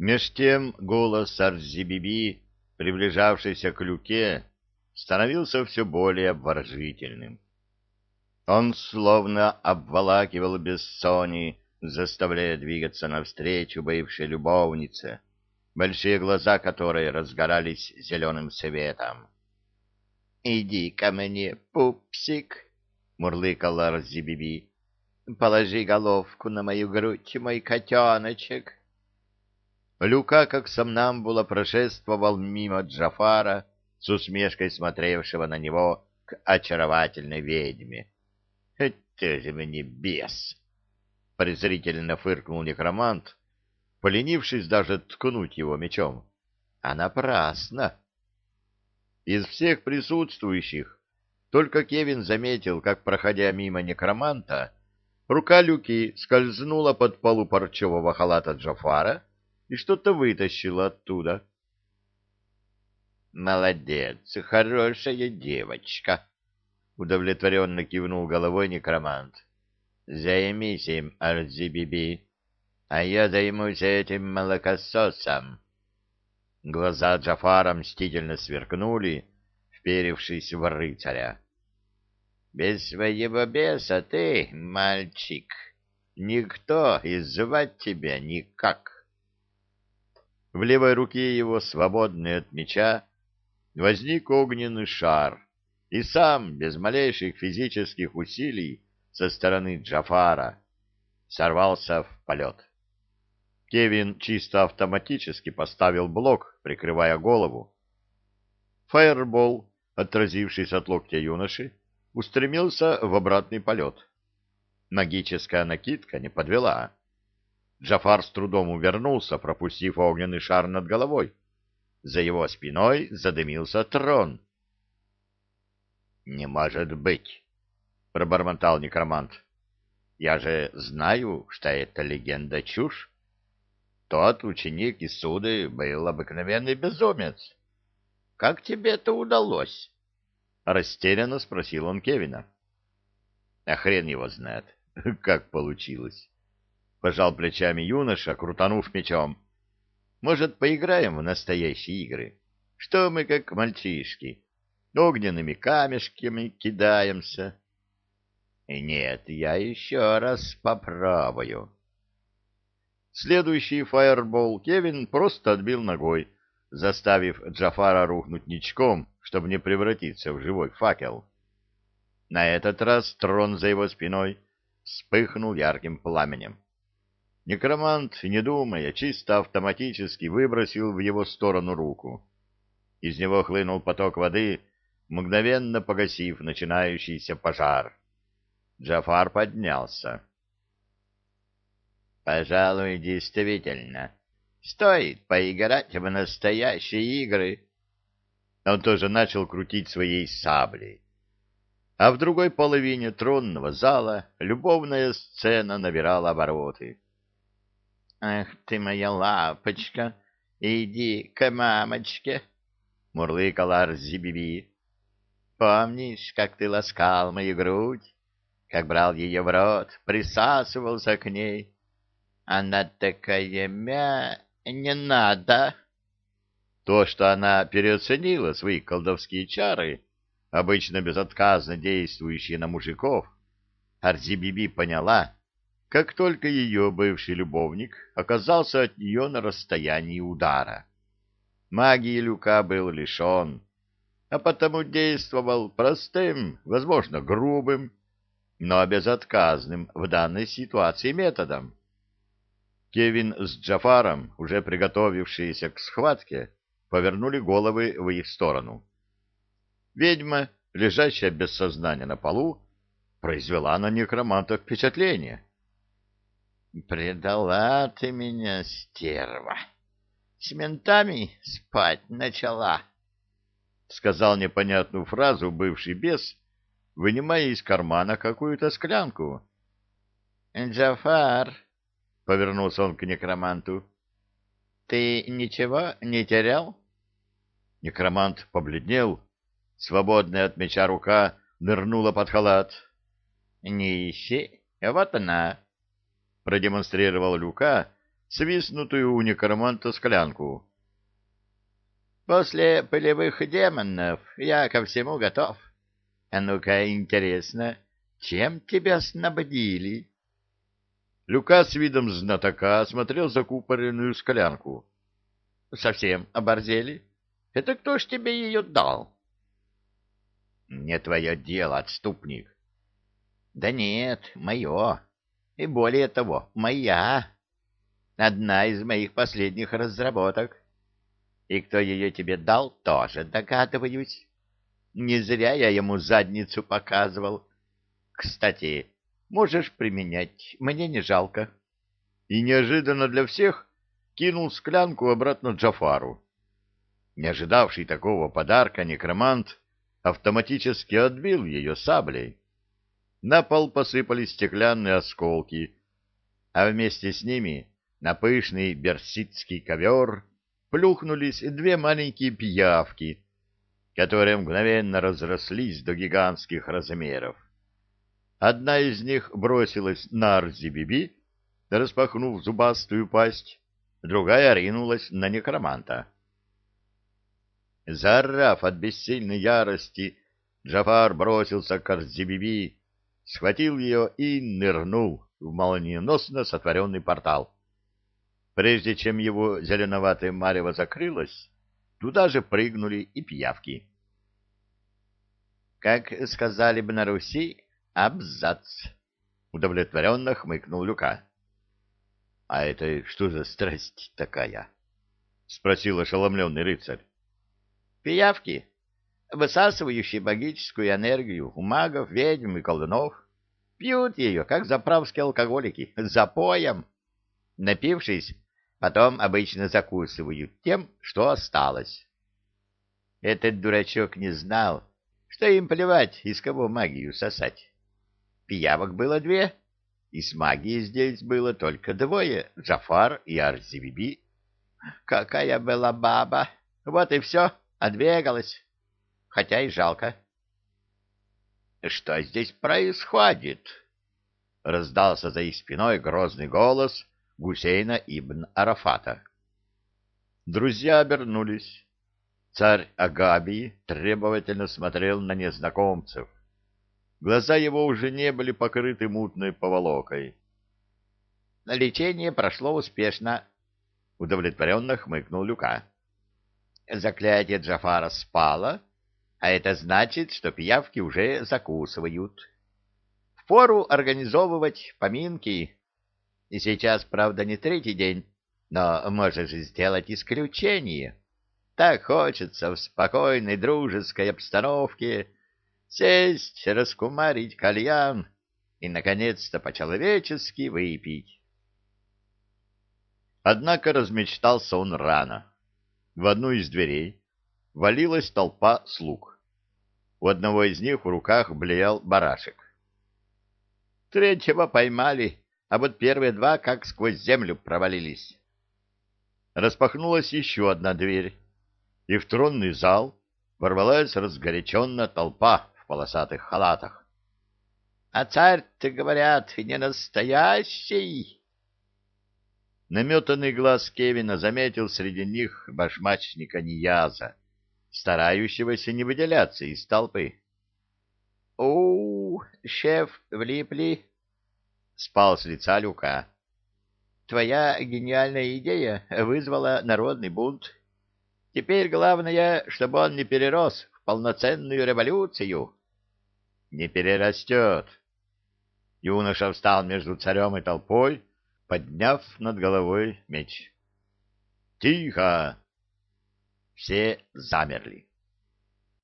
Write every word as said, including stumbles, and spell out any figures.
Меж тем голос Арзибиби, приближавшийся к Люке, становился все более обворожительным. Он словно обволакивал Бессони, заставляя двигаться навстречу бывшей любовнице, большие глаза которой разгорались зеленым светом. — Иди ко мне, пупсик, — мурлыкал Арзибиби, — положи головку на мою грудь, мой котеночек. Люка, как сомнамбула, прошествовал мимо Джафара, с усмешкой смотревшего на него к очаровательной ведьме. — Это же мне бес! — презрительно фыркнул некромант, поленившись даже ткнуть его мечом. — А напрасно! Из всех присутствующих только Кевин заметил, как, проходя мимо некроманта, рука Люки скользнула под полу парчевого халата Джафара и что-то вытащила оттуда. — Молодец, хорошая девочка! — удовлетворенно кивнул головой некромант. — Займись им, Арзибиби, а я займусь этим молокососом. Глаза Джафара мстительно сверкнули, вперевшись в рыцаря. — Без своего беса ты, мальчик, никто и звать тебя никак. В левой руке его, свободной от меча, возник огненный шар, и сам, без малейших физических усилий со стороны Джафара, сорвался в полет. Кевин чисто автоматически поставил блок, прикрывая голову. Фаербол, отразившись от локтя юноши, устремился в обратный полет. Магическая накидка не подвела. Джафар с трудом увернулся, пропустив огненный шар над головой. За его спиной задымился трон. — Не может быть! — пробормотал некромант. — Я же знаю, что это легенда чушь. Тот ученик Исуды был обыкновенный безумец. Как тебе это удалось? — растерянно спросил он Кевина. — А хрен его знает, как получилось. Пожал плечами юноша, крутанув мечом. — Может, поиграем в настоящие игры? Что мы, как мальчишки, огненными камешками кидаемся? — Нет, я еще раз попробую. Следующий фаербол Кевин просто отбил ногой, заставив Джафара рухнуть ничком, чтобы не превратиться в живой факел. На этот раз трон за его спиной вспыхнул ярким пламенем. Некромант, не думая, чисто автоматически выбросил в его сторону руку. Из него хлынул поток воды, мгновенно погасив начинающийся пожар. Джафар поднялся. Пожалуй, действительно, стоит поиграть в настоящие игры. Он тоже начал крутить своей саблей. А в другой половине тронного зала любовная сцена набирала обороты. «Ах ты моя лапочка, иди к мамочке!» — мурлыкала Арзибиби. «Помнишь, как ты ласкал мою грудь, как брал ее в рот, присасывался к ней? Она такая мя... не надо!» То, что она переоценила свои колдовские чары, обычно безотказно действующие на мужиков, Арзибиби поняла, как только ее бывший любовник оказался от нее на расстоянии удара. Магии Люка был лишен, а потому действовал простым, возможно, грубым, но безотказным в данной ситуации методом. Кевин с Джафаром, уже приготовившиеся к схватке, повернули головы в их сторону. Ведьма, лежащая без сознания на полу, произвела на некроманта впечатление. «Предала ты меня, стерва! С ментами спать начала!» — сказал непонятную фразу бывший бес, вынимая из кармана какую-то склянку. «Джафар!» — повернулся он к некроманту. — Ты ничего не терял? Некромант побледнел. Свободная от меча рука нырнула под халат. — Не ищи, вот она! — продемонстрировал Люка свистнутую у некроманта склянку. «После полевых демонов я ко всему готов. А ну-ка, интересно, чем тебя снабдили?» Люка с видом знатока осмотрел закупоренную склянку. «Совсем оборзели? Это кто ж тебе ее дал?» «Не твое дело, отступник». «Да нет, мое. И более того, моя. Одна из моих последних разработок. И кто ее тебе дал, тоже догадываюсь. Не зря я ему задницу показывал. Кстати, можешь применять, мне не жалко». И неожиданно для всех кинул склянку обратно Джафару. Не ожидавший такого подарка некромант автоматически отбил ее саблей. На пол посыпались стеклянные осколки, а вместе с ними на пышный берсидский ковер плюхнулись две маленькие пиявки, которые мгновенно разрослись до гигантских размеров. Одна из них бросилась на Арзи-Биби, распахнув зубастую пасть, другая ринулась на некроманта. Заорав от бессильной ярости, Джафар бросился к Арзи-Биби, схватил ее и нырнул в молниеносно сотворенный портал. Прежде чем его зеленоватое марево закрылось, туда же прыгнули и пиявки. «Как сказали бы на Руси, абзац!» — удовлетворенно хмыкнул Люка. — А это что за страсть такая? — спросил ошеломленный рыцарь. — Пиявки, высасывающие магическую энергию у магов, ведьм и колдунов, пьют ее, как заправские алкоголики, запоем. Напившись, потом обычно закусывают тем, что осталось. Этот дурачок не знал, что им плевать, из кого магию сосать. Пиявок было две, и с магией здесь было только двое — Джафар и Арзи-Биби. Какая была баба! Вот и все, отбегалась. Хотя и жалко. — Что здесь происходит? — раздался за их спиной грозный голос Гусейна ибн Арафата. Друзья обернулись. Царь Агабии требовательно смотрел на незнакомцев. Глаза его уже не были покрыты мутной поволокой. — Лечение прошло успешно, — удовлетворенно хмыкнул Люка. — Заклятие Джафара спало, а это значит, что пиявки уже закусывают. Впору организовывать поминки. И сейчас, правда, не третий день, но можешь сделать исключение. Так хочется в спокойной дружеской обстановке сесть, раскумарить кальян и, наконец-то, по-человечески выпить. Однако размечтался он рано. В одну из дверей валилась толпа слуг. У одного из них в руках блеял барашек. Третьего поймали, а вот первые два как сквозь землю провалились. Распахнулась еще одна дверь, и в тронный зал ворвалась разгоряченная толпа в полосатых халатах. — А царь-то, говорят, не настоящий. Наметанный глаз Кевина заметил среди них башмачника Нияза, старающегося не выделяться из толпы. — У, шеф, влипли, — спал с лица Люка. — Твоя гениальная идея вызвала народный бунт. Теперь главное, чтобы он не перерос в полноценную революцию. — Не перерастет. Юноша встал между царем и толпой, подняв над головой меч. — Тихо! Все замерли.